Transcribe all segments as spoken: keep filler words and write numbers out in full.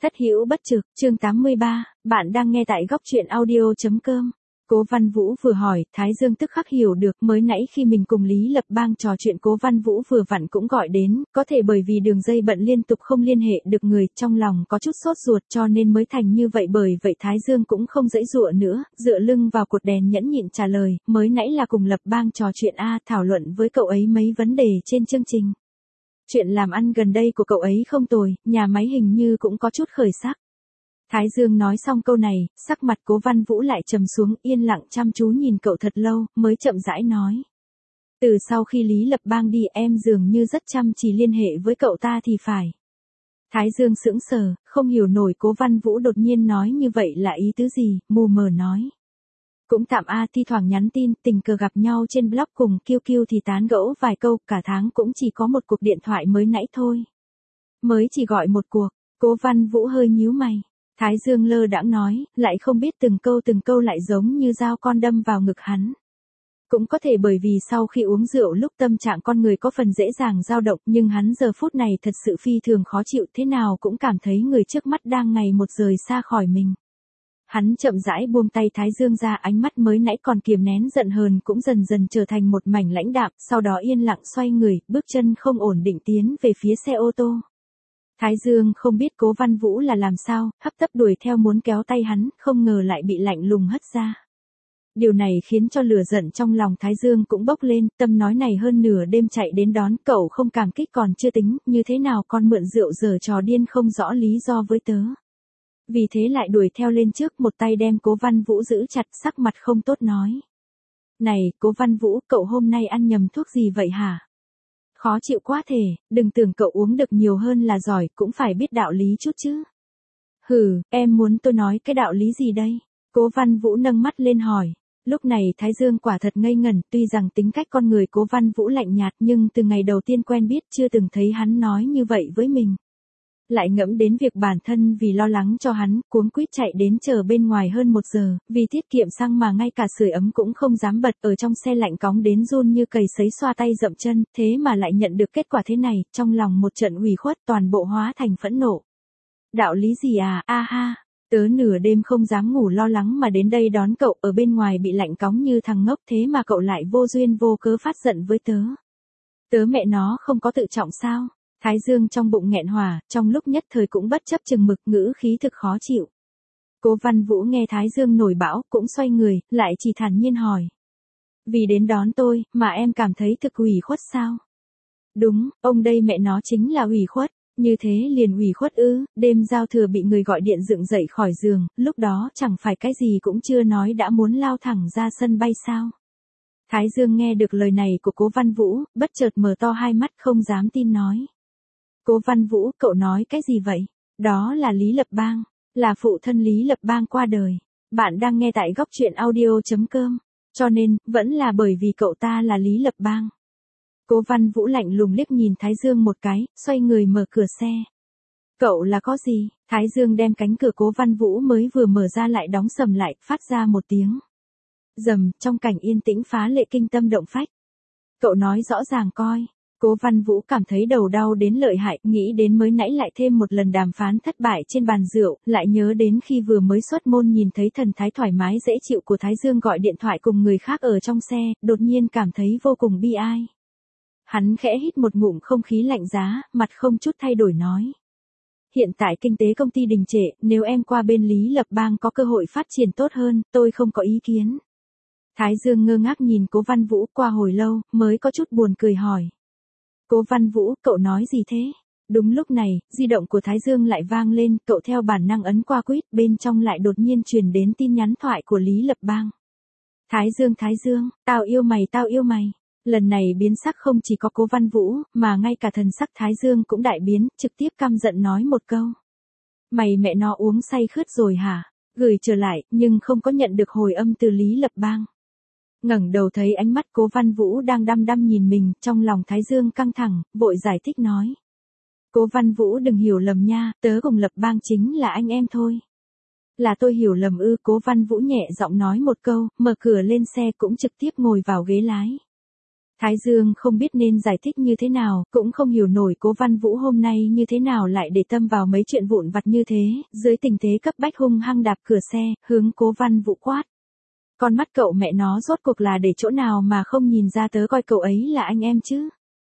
Thất hữu bất trực, chương tám mươi ba, bạn đang nghe tại góc truyện audio chấm com. Cố Văn Vũ vừa hỏi, Thái Dương tức khắc hiểu được, mới nãy khi mình cùng Lý Lập Bang trò chuyện Cố Văn Vũ vừa vặn cũng gọi đến, có thể bởi vì đường dây bận liên tục không liên hệ được người, trong lòng có chút sốt ruột cho nên mới thành như vậy, bởi vậy Thái Dương cũng không giãy giụa nữa, dựa lưng vào cột đèn nhẫn nhịn trả lời, mới nãy là cùng Lập Bang trò chuyện a, thảo luận với cậu ấy mấy vấn đề trên chương trình. Chuyện làm ăn gần đây của cậu ấy không tồi, nhà máy hình như cũng có chút khởi sắc. Thái Dương nói xong câu này, sắc mặt Cố Văn Vũ lại trầm xuống, yên lặng chăm chú nhìn cậu thật lâu, mới chậm rãi nói. Từ sau khi Lý Lập Bang đi em dường như rất chăm chỉ liên hệ với cậu ta thì phải. Thái Dương sững sờ, không hiểu nổi Cố Văn Vũ đột nhiên nói như vậy là ý tứ gì, mù mờ nói. Cũng tạm a, thi thoảng nhắn tin, tình cờ gặp nhau trên blog cùng Q Q thì tán gẫu vài câu, cả tháng cũng chỉ có một cuộc điện thoại mới nãy thôi. Mới chỉ gọi một cuộc, Cố Văn Vũ hơi nhíu mày. Thái Dương lơ đãng nói, lại không biết từng câu từng câu lại giống như dao con đâm vào ngực hắn. Cũng có thể bởi vì sau khi uống rượu lúc tâm trạng con người có phần dễ dàng dao động, nhưng hắn giờ phút này thật sự phi thường khó chịu, thế nào cũng cảm thấy người trước mắt đang ngày một rời xa khỏi mình. Hắn chậm rãi buông tay Thái Dương ra, ánh mắt mới nãy còn kiềm nén giận hờn cũng dần dần trở thành một mảnh lãnh đạm, sau đó yên lặng xoay người, bước chân không ổn định tiến về phía xe ô tô. Thái Dương không biết Cố Văn Vũ là làm sao, hấp tấp đuổi theo muốn kéo tay hắn, không ngờ lại bị lạnh lùng hất ra. Điều này khiến cho lửa giận trong lòng Thái Dương cũng bốc lên, tâm nói này hơn nửa đêm chạy đến đón cậu không cảm kích còn chưa tính, như thế nào con mượn rượu giở trò điên không rõ lý do với tớ. Vì thế lại đuổi theo lên trước, một tay đem Cố Văn Vũ giữ chặt, sắc mặt không tốt nói. Này, Cố Văn Vũ, cậu hôm nay ăn nhầm thuốc gì vậy hả? Khó chịu quá thể, đừng tưởng cậu uống được nhiều hơn là giỏi, cũng phải biết đạo lý chút chứ. Hừ, em muốn tôi nói cái đạo lý gì đây? Cố Văn Vũ nâng mắt lên hỏi. Lúc này Thái Dương quả thật ngây ngẩn, tuy rằng tính cách con người Cố Văn Vũ lạnh nhạt nhưng từ ngày đầu tiên quen biết chưa từng thấy hắn nói như vậy với mình. Lại ngẫm đến việc bản thân vì lo lắng cho hắn, cuống quýt chạy đến chờ bên ngoài hơn một giờ, vì tiết kiệm xăng mà ngay cả sưởi ấm cũng không dám bật, ở trong xe lạnh cóng đến run như cầy sấy, xoa tay dậm chân, thế mà lại nhận được kết quả thế này, trong lòng một trận ủy khuất, toàn bộ hóa thành phẫn nộ. Đạo lý gì à, a ha, tớ nửa đêm không dám ngủ lo lắng mà đến đây đón cậu, ở bên ngoài bị lạnh cóng như thằng ngốc, thế mà cậu lại vô duyên vô cớ phát giận với tớ. Tớ mẹ nó không có tự trọng sao? Thái Dương trong bụng nghẹn hỏa, trong lúc nhất thời cũng bất chấp chừng mực, ngữ khí thực khó chịu. Cố Văn Vũ nghe Thái Dương nổi bão, cũng xoay người, lại chỉ thản nhiên hỏi. Vì đến đón tôi, mà em cảm thấy thực ủy khuất sao? Đúng, ông đây mẹ nó chính là ủy khuất, như thế liền ủy khuất ư, đêm giao thừa bị người gọi điện dựng dậy khỏi giường, lúc đó chẳng phải cái gì cũng chưa nói đã muốn lao thẳng ra sân bay sao? Thái Dương nghe được lời này của Cố Văn Vũ, bất chợt mở to hai mắt không dám tin nói. Cố Văn Vũ, cậu nói cái gì vậy? Đó là Lý Lập Bang, là phụ thân Lý Lập Bang qua đời. Bạn đang nghe tại góc truyện audio chấm com. Cho nên, vẫn là bởi vì cậu ta là Lý Lập Bang. Cố Văn Vũ lạnh lùng liếc nhìn Thái Dương một cái, xoay người mở cửa xe. Cậu là có gì? Thái Dương đem cánh cửa Cố Văn Vũ mới vừa mở ra lại đóng sầm lại, phát ra một tiếng rầm, trong cảnh yên tĩnh phá lệ kinh tâm động phách. Cậu nói rõ ràng coi. Cố Văn Vũ cảm thấy đầu đau đến lợi hại, nghĩ đến mới nãy lại thêm một lần đàm phán thất bại trên bàn rượu, lại nhớ đến khi vừa mới xuất môn nhìn thấy thần thái thoải mái dễ chịu của Thái Dương gọi điện thoại cùng người khác ở trong xe, đột nhiên cảm thấy vô cùng bi ai. Hắn khẽ hít một ngụm không khí lạnh giá, mặt không chút thay đổi nói. Hiện tại kinh tế công ty đình trệ, nếu em qua bên Lý Lập Bang có cơ hội phát triển tốt hơn, tôi không có ý kiến. Thái Dương ngơ ngác nhìn Cố Văn Vũ qua hồi lâu, mới có chút buồn cười hỏi. Cố Văn Vũ, cậu nói gì thế? Đúng lúc này, di động của Thái Dương lại vang lên, cậu theo bản năng ấn qua quýt, bên trong lại đột nhiên truyền đến tin nhắn thoại của Lý Lập Bang. Thái Dương, Thái Dương, tao yêu mày, tao yêu mày. Lần này biến sắc không chỉ có Cố Văn Vũ, mà ngay cả thần sắc Thái Dương cũng đại biến, trực tiếp căm giận nói một câu. Mày mẹ nó uống say khướt rồi hả? Gửi trở lại, nhưng không có nhận được hồi âm từ Lý Lập Bang. Ngẩng đầu thấy ánh mắt Cố Văn Vũ đang đăm đăm nhìn mình, trong lòng Thái Dương căng thẳng, vội giải thích nói. Cố Văn Vũ đừng hiểu lầm nha, tớ cùng Lập Bang chính là anh em thôi. Là tôi hiểu lầm ư? Cố Văn Vũ nhẹ giọng nói một câu, mở cửa lên xe cũng trực tiếp ngồi vào ghế lái. Thái Dương không biết nên giải thích như thế nào, cũng không hiểu nổi Cố Văn Vũ hôm nay như thế nào lại để tâm vào mấy chuyện vụn vặt như thế, dưới tình thế cấp bách hung hăng đạp cửa xe, hướng Cố Văn Vũ quát. Con mắt cậu mẹ nó rốt cuộc là để chỗ nào mà không nhìn ra tớ coi cậu ấy là anh em chứ.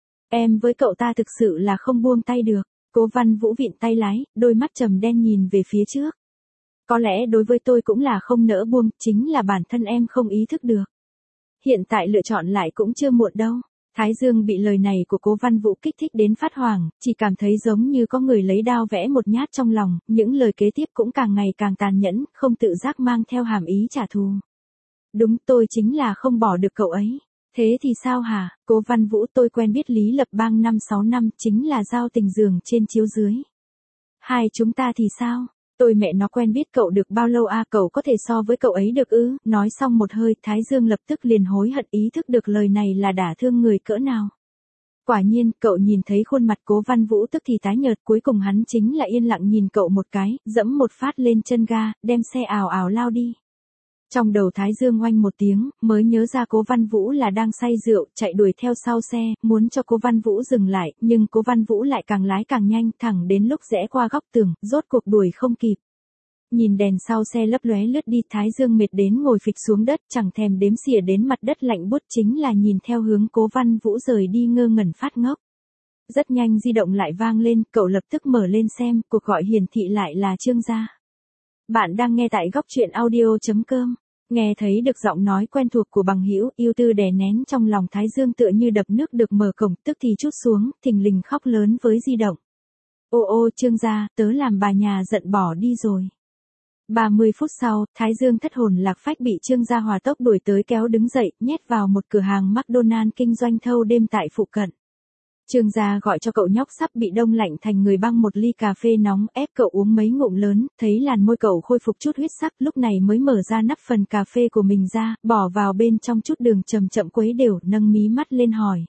Em với cậu ta thực sự là không buông tay được. Cố Văn Vũ vịn tay lái, đôi mắt trầm đen nhìn về phía trước. Có lẽ đối với tôi cũng là không nỡ buông, chính là bản thân em không ý thức được. Hiện tại lựa chọn lại cũng chưa muộn đâu. Thái Dương bị lời này của Cố Văn Vũ kích thích đến phát hoảng, chỉ cảm thấy giống như có người lấy đao vẽ một nhát trong lòng, những lời kế tiếp cũng càng ngày càng tàn nhẫn, không tự giác mang theo hàm ý trả thù. Đúng, tôi chính là không bỏ được cậu ấy. Thế thì sao hả? Cố Văn Vũ, tôi quen biết Lý Lập Bang năm sáu năm, chính là giao tình giường trên chiếu dưới. Hai chúng ta thì sao? Tôi mẹ nó quen biết cậu được bao lâu à, cậu có thể so với cậu ấy được ư? Nói xong một hơi, Thái Dương lập tức liền hối hận ý thức được lời này là đả thương người cỡ nào. Quả nhiên, cậu nhìn thấy khuôn mặt Cố Văn Vũ tức thì tái nhợt, cuối cùng hắn chính là yên lặng nhìn cậu một cái, dẫm một phát lên chân ga, đem xe ào ào lao đi. Trong đầu Thái Dương oanh một tiếng, mới nhớ ra Cố Văn Vũ là đang say rượu, chạy đuổi theo sau xe, muốn cho Cố Văn Vũ dừng lại, nhưng Cố Văn Vũ lại càng lái càng nhanh, thẳng đến lúc rẽ qua góc tường, rốt cuộc đuổi không kịp. Nhìn đèn sau xe lấp lóe lướt đi, Thái Dương mệt đến ngồi phịch xuống đất, chẳng thèm đếm xỉa đến mặt đất lạnh buốt, chính là nhìn theo hướng Cố Văn Vũ rời đi ngơ ngẩn phát ngốc. Rất nhanh di động lại vang lên, cậu lập tức mở lên xem, cuộc gọi hiển thị lại là Trương Gia. Bạn đang nghe tại góc truyện audio chấm com. Nghe thấy được giọng nói quen thuộc của bằng hữu, yêu tư đè nén trong lòng Thái Dương tựa như đập nước được mở cổng, tức thì trút xuống, thình lình khóc lớn với di động. Ô ô Trương Gia, tớ làm bà nhà giận bỏ đi rồi. ba mươi phút sau, Thái Dương thất hồn lạc phách bị Trương Gia hòa tốc đuổi tới kéo đứng dậy, nhét vào một cửa hàng McDonald's kinh doanh thâu đêm tại phụ cận. Trương Gia gọi cho cậu nhóc sắp bị đông lạnh thành người băng một ly cà phê nóng, ép cậu uống mấy ngụm lớn, thấy làn môi cậu khôi phục chút huyết sắc, lúc này mới mở ra nắp phần cà phê của mình ra, bỏ vào bên trong chút đường chậm chậm quấy đều, nâng mí mắt lên hỏi.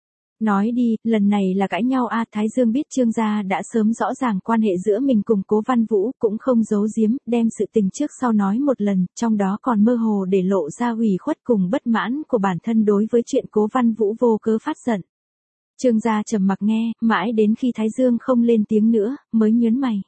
Nói đi, lần này là cãi nhau à? Thái Dương biết Trương Gia đã sớm rõ ràng quan hệ giữa mình cùng Cố Văn Vũ, cũng không giấu giếm, đem sự tình trước sau nói một lần, trong đó còn mơ hồ để lộ ra ủy khuất cùng bất mãn của bản thân đối với chuyện Cố Văn Vũ vô cớ phát giận. Trương Gia trầm mặc nghe, mãi đến khi Thái Dương không lên tiếng nữa, mới nhớn mày.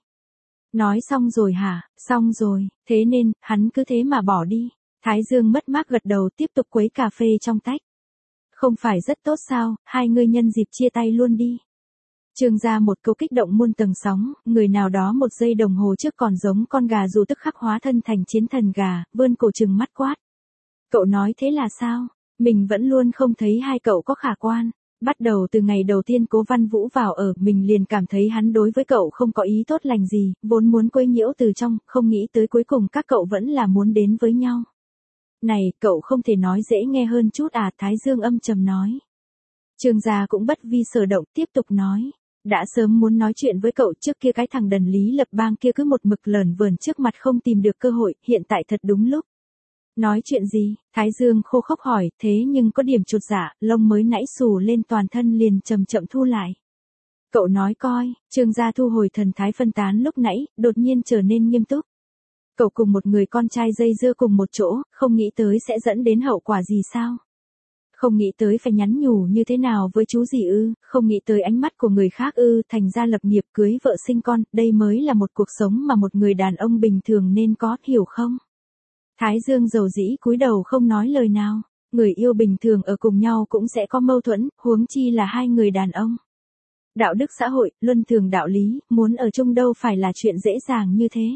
Nói xong rồi hả? Xong rồi, thế nên, hắn cứ thế mà bỏ đi. Thái Dương mất mát gật đầu tiếp tục quấy cà phê trong tách. Không phải rất tốt sao, hai người nhân dịp chia tay luôn đi. Trương Gia một câu kích động muôn tầng sóng, người nào đó một giây đồng hồ trước còn giống con gà dù tức khắc hóa thân thành chiến thần gà, vươn cổ trừng mắt quát. Cậu nói thế là sao? Mình vẫn luôn không thấy hai cậu có khả quan. Bắt đầu từ ngày đầu tiên Cố Văn Vũ vào ở, mình liền cảm thấy hắn đối với cậu không có ý tốt lành gì, vốn muốn quấy nhiễu từ trong, không nghĩ tới cuối cùng các cậu vẫn là muốn đến với nhau. Này, cậu không thể nói dễ nghe hơn chút à? Thái Dương âm trầm nói. Trương Gia cũng bất vi sở động, tiếp tục nói. Đã sớm muốn nói chuyện với cậu, trước kia cái thằng đần Lý Lập Bang kia cứ một mực lởn vởn trước mặt không tìm được cơ hội, hiện tại thật đúng lúc. Nói chuyện gì? Thái Dương khô khốc hỏi, thế nhưng có điểm chột dạ, lông mới nãy xù lên toàn thân liền chậm chậm thu lại. Cậu nói coi. Trương Gia thu hồi thần thái phân tán lúc nãy, đột nhiên trở nên nghiêm túc. Cậu cùng một người con trai dây dưa cùng một chỗ, không nghĩ tới sẽ dẫn đến hậu quả gì sao? Không nghĩ tới phải nhắn nhủ như thế nào với chú gì ư, không nghĩ tới ánh mắt của người khác ư, thành ra lập nghiệp cưới vợ sinh con, đây mới là một cuộc sống mà một người đàn ông bình thường nên có, hiểu không? Thái Dương dầu dĩ cúi đầu không nói lời nào, người yêu bình thường ở cùng nhau cũng sẽ có mâu thuẫn, huống chi là hai người đàn ông. Đạo đức xã hội, luân thường đạo lý, muốn ở chung đâu phải là chuyện dễ dàng như thế.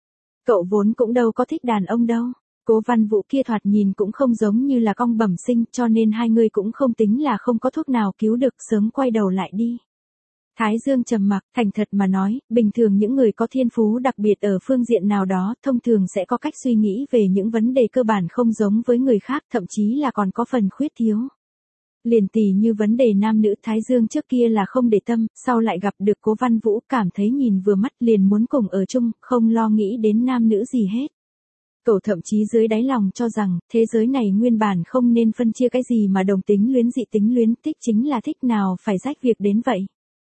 Cậu vốn cũng đâu có thích đàn ông đâu. Cố Văn Vũ kia thoạt nhìn cũng không giống như là con bẩm sinh, cho nên hai người cũng không tính là không có thuốc nào cứu được, sớm quay đầu lại đi. Thái Dương trầm mặc, thành thật mà nói, bình thường những người có thiên phú đặc biệt ở phương diện nào đó, thông thường sẽ có cách suy nghĩ về những vấn đề cơ bản không giống với người khác, thậm chí là còn có phần khuyết thiếu. Liền tỉ như vấn đề nam nữ, Thái Dương trước kia là không để tâm, sau lại gặp được Cố Văn Vũ, cảm thấy nhìn vừa mắt liền muốn cùng ở chung, không lo nghĩ đến nam nữ gì hết. Cậu thậm chí dưới đáy lòng cho rằng, thế giới này nguyên bản không nên phân chia cái gì mà đồng tính luyến dị tính luyến, thích chính là thích, nào phải rách việc đến vậy.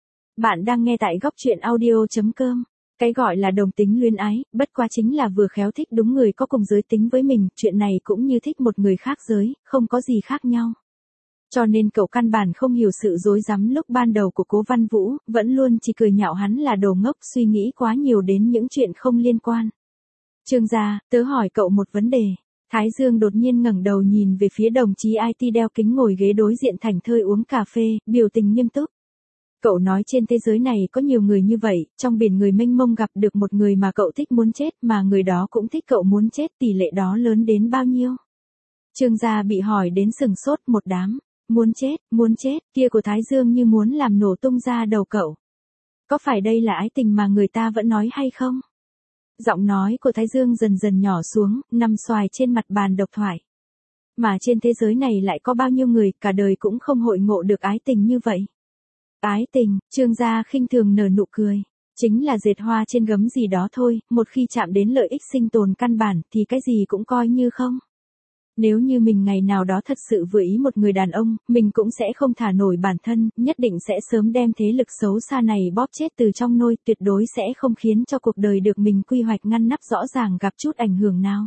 Bạn đang nghe tại góc truyện audio chấm com. Cái gọi là đồng tính luyến ái, bất quá chính là vừa khéo thích đúng người có cùng giới tính với mình, chuyện này cũng như thích một người khác giới, không có gì khác nhau. Cho nên cậu căn bản không hiểu sự rối rắm lúc ban đầu của Cố Văn Vũ, vẫn luôn chỉ cười nhạo hắn là đồ ngốc, suy nghĩ quá nhiều đến những chuyện không liên quan. Trương gia, tớ hỏi cậu một vấn đề. Thái Dương đột nhiên ngẩng đầu nhìn về phía đồng chí i tê đeo kính ngồi ghế đối diện thảnh thơi uống cà phê, biểu tình nghiêm túc. Cậu nói trên thế giới này có nhiều người như vậy, trong biển người mênh mông gặp được một người mà cậu thích muốn chết, mà người đó cũng thích cậu muốn chết, tỷ lệ đó lớn đến bao nhiêu? Trương gia bị hỏi đến sừng sốt một đám. Muốn chết, muốn chết, kia của Thái Dương như muốn làm nổ tung ra đầu cậu. Có phải đây là ái tình mà người ta vẫn nói hay không? Giọng nói của Thái Dương dần dần nhỏ xuống, nằm xoài trên mặt bàn độc thoại. Mà trên thế giới này lại có bao nhiêu người cả đời cũng không hội ngộ được ái tình như vậy. Ái tình, Trương gia khinh thường nở nụ cười. Chính là dệt hoa trên gấm gì đó thôi, một khi chạm đến lợi ích sinh tồn căn bản thì cái gì cũng coi như không. Nếu như mình ngày nào đó thật sự vừa ý một người đàn ông, mình cũng sẽ không thả nổi bản thân, nhất định sẽ sớm đem thế lực xấu xa này bóp chết từ trong nôi, tuyệt đối sẽ không khiến cho cuộc đời được mình quy hoạch ngăn nắp rõ ràng gặp chút ảnh hưởng nào.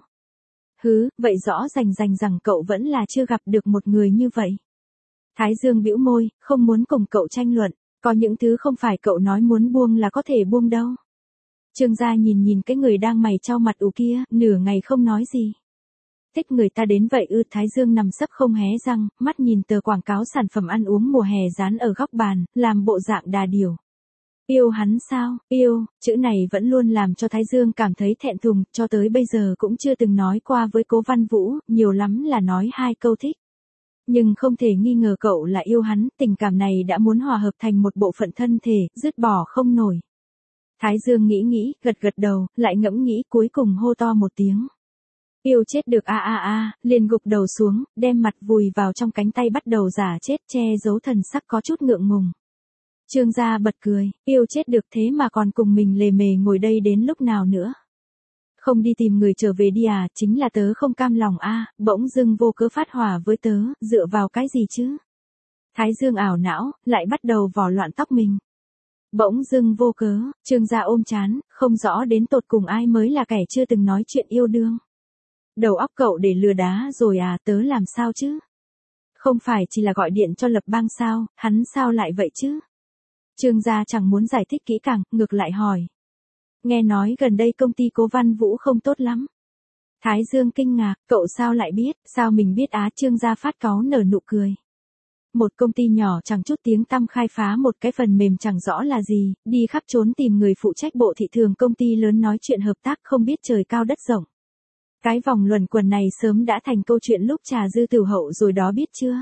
Hứ, vậy rõ rành rành rằng cậu vẫn là chưa gặp được một người như vậy. Thái Dương bĩu môi, không muốn cùng cậu tranh luận, có những thứ không phải cậu nói muốn buông là có thể buông đâu. Trương gia nhìn nhìn cái người đang mày chau mặt ù kia, nửa ngày không nói gì. Thích người ta đến vậy ư? Thái Dương nằm sấp không hé răng, mắt nhìn tờ quảng cáo sản phẩm ăn uống mùa hè dán ở góc bàn, làm bộ dạng đà điểu. Yêu hắn sao? Yêu, chữ này vẫn luôn làm cho Thái Dương cảm thấy thẹn thùng, cho tới bây giờ cũng chưa từng nói qua với Cố Văn Vũ, nhiều lắm là nói hai câu thích. Nhưng không thể nghi ngờ cậu là yêu hắn, tình cảm này đã muốn hòa hợp thành một bộ phận thân thể, dứt bỏ không nổi. Thái Dương nghĩ nghĩ, gật gật đầu, lại ngẫm nghĩ, cuối cùng hô to một tiếng. Yêu chết được a a a, liền gục đầu xuống, đem mặt vùi vào trong cánh tay bắt đầu giả chết, che giấu thần sắc có chút ngượng ngùng. Trương gia bật cười, yêu chết được thế mà còn cùng mình lề mề ngồi đây đến lúc nào nữa. Không đi tìm người trở về đi à, chính là tớ không cam lòng a, bỗng dưng vô cớ phát hỏa với tớ, dựa vào cái gì chứ? Thái Dương ảo não, lại bắt đầu vò loạn tóc mình. Bỗng dưng vô cớ, Trương gia ôm chán, không rõ đến tột cùng ai mới là kẻ chưa từng nói chuyện yêu đương. Đầu óc cậu để lừa đá rồi à, tớ làm sao chứ? Không phải chỉ là gọi điện cho Lập Bang sao, hắn sao lại vậy chứ? Trương gia chẳng muốn giải thích kỹ càng, ngược lại hỏi. Nghe nói gần đây công ty Cố Văn Vũ không tốt lắm. Thái Dương kinh ngạc, cậu sao lại biết, sao mình biết á? Trương gia phát cáu nở nụ cười. Một công ty nhỏ chẳng chút tiếng tăm khai phá một cái phần mềm chẳng rõ là gì, đi khắp trốn tìm người phụ trách bộ thị trường công ty lớn nói chuyện hợp tác không biết trời cao đất rộng. Cái vòng luẩn quẩn này sớm đã thành câu chuyện lúc trà dư tử hậu rồi đó biết chưa?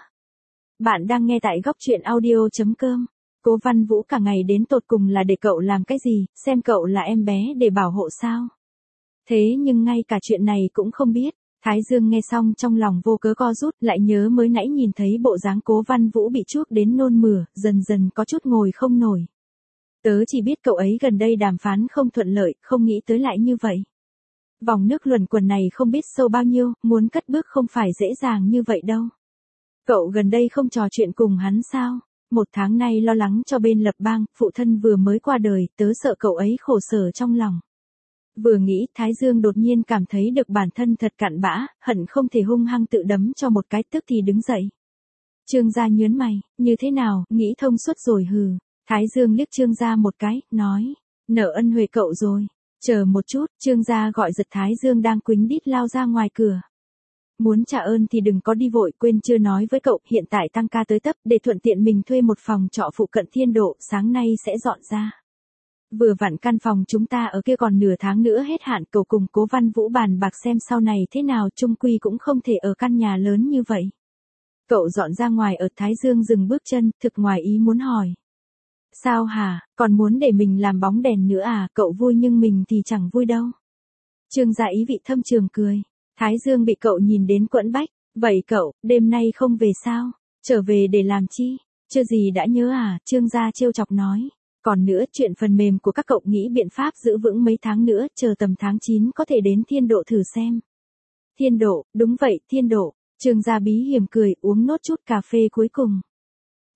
Bạn đang nghe tại góc truyện audio chấm com. Cố Văn Vũ cả ngày đến tột cùng là để cậu làm cái gì, xem cậu là em bé để bảo hộ sao? Thế nhưng ngay cả chuyện này cũng không biết. Thái Dương nghe xong trong lòng vô cớ co rút, lại nhớ mới nãy nhìn thấy bộ dáng Cố Văn Vũ bị chuốc đến nôn mửa, dần dần có chút ngồi không nổi. Tớ chỉ biết cậu ấy gần đây đàm phán không thuận lợi, không nghĩ tới lại như vậy. Vòng nước luẩn quẩn này không biết sâu bao nhiêu, muốn cất bước không phải dễ dàng như vậy đâu. Cậu gần đây không trò chuyện cùng hắn sao? Một tháng nay lo lắng cho bên Lập Bang, phụ thân vừa mới qua đời, tớ sợ cậu ấy khổ sở trong lòng. Vừa nghĩ, Thái Dương đột nhiên cảm thấy được bản thân thật cặn bã, hận không thể hung hăng tự đấm cho một cái, tức thì đứng dậy. Trương gia nhớn mày, như thế nào, nghĩ thông suốt rồi hừ. Thái Dương liếc Trương gia một cái, nói, nợ ân huệ cậu rồi. Chờ một chút, Trương gia gọi giật Thái Dương đang quýnh đít lao ra ngoài cửa. Muốn trả ơn thì đừng có đi vội, quên chưa nói với cậu, hiện tại tăng ca tới tấp, để thuận tiện mình thuê một phòng trọ phụ cận Thiên Độ, sáng nay sẽ dọn ra. Vừa vặn căn phòng chúng ta ở kia còn nửa tháng nữa hết hạn, cậu cùng Cố Văn Vũ bàn bạc xem sau này thế nào, chung quy cũng không thể ở căn nhà lớn như vậy. Cậu dọn ra ngoài ở. Thái Dương dừng bước chân, thực ngoài ý muốn hỏi. Sao hả, còn muốn để mình làm bóng đèn nữa à? Cậu vui nhưng mình thì chẳng vui đâu. Trương gia ý vị thâm trường cười. Thái Dương bị cậu nhìn đến quẫn bách. Vậy cậu, đêm nay không về sao? Trở về để làm chi? Chưa gì đã nhớ à? Trương gia trêu chọc nói. Còn nữa, chuyện phần mềm của các cậu nghĩ biện pháp giữ vững mấy tháng nữa, chờ tầm tháng chín có thể đến Thiên Độ thử xem. Thiên Độ, đúng vậy, Thiên Độ. Trương gia bí hiểm cười, uống nốt chút cà phê cuối cùng.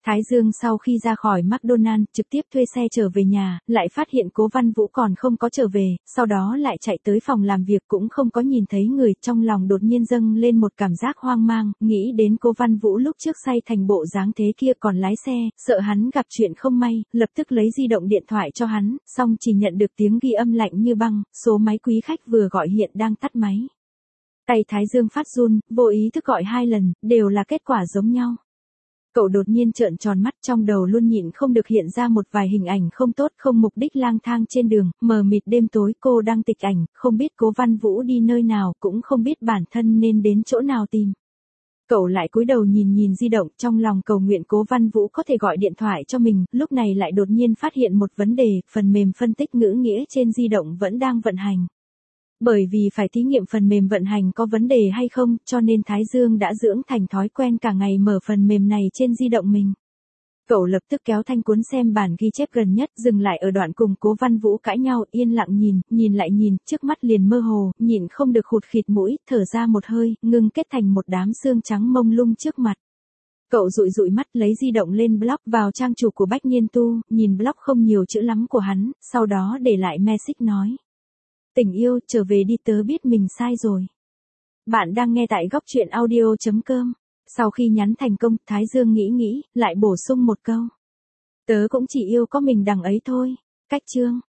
Thái Dương sau khi ra khỏi McDonald trực tiếp thuê xe trở về nhà, lại phát hiện Cố Văn Vũ còn không có trở về, sau đó lại chạy tới phòng làm việc cũng không có nhìn thấy người, trong lòng đột nhiên dâng lên một cảm giác hoang mang, nghĩ đến Cố Văn Vũ lúc trước say thành bộ dáng thế kia còn lái xe, sợ hắn gặp chuyện không may, lập tức lấy di động điện thoại cho hắn, xong chỉ nhận được tiếng ghi âm lạnh như băng, số máy quý khách vừa gọi hiện đang tắt máy. Tay Thái Dương phát run, vô ý thức gọi hai lần, đều là kết quả giống nhau. Cậu đột nhiên trợn tròn mắt, trong đầu luôn nhịn không được hiện ra một vài hình ảnh không tốt, không mục đích lang thang trên đường, mờ mịt đêm tối, cô đang tịch ảnh, không biết Cố Văn Vũ đi nơi nào, cũng không biết bản thân nên đến chỗ nào tìm. Cậu lại cúi đầu nhìn nhìn di động, trong lòng cầu nguyện Cố Văn Vũ có thể gọi điện thoại cho mình, lúc này lại đột nhiên phát hiện một vấn đề, phần mềm phân tích ngữ nghĩa trên di động vẫn đang vận hành. Bởi vì phải thí nghiệm phần mềm vận hành có vấn đề hay không, cho nên Thái Dương đã dưỡng thành thói quen cả ngày mở phần mềm này trên di động mình. Cậu lập tức kéo thanh cuốn xem bản ghi chép gần nhất, dừng lại ở đoạn cùng Cố Văn Vũ cãi nhau, yên lặng nhìn, nhìn lại nhìn, trước mắt liền mơ hồ, nhìn không được hụt khịt mũi, thở ra một hơi, ngưng kết thành một đám xương trắng mông lung trước mặt. Cậu dụi dụi mắt lấy di động lên blog vào trang chủ của Bách Niên Tu, nhìn blog không nhiều chữ lắm của hắn, sau đó để lại message nói. Tình yêu, trở về đi, tớ biết mình sai rồi. Bạn đang nghe tại góc truyện audio chấm com. Sau khi nhắn thành công, Thái Dương nghĩ nghĩ, lại bổ sung một câu. Tớ cũng chỉ yêu có mình đằng ấy thôi. Cách chương.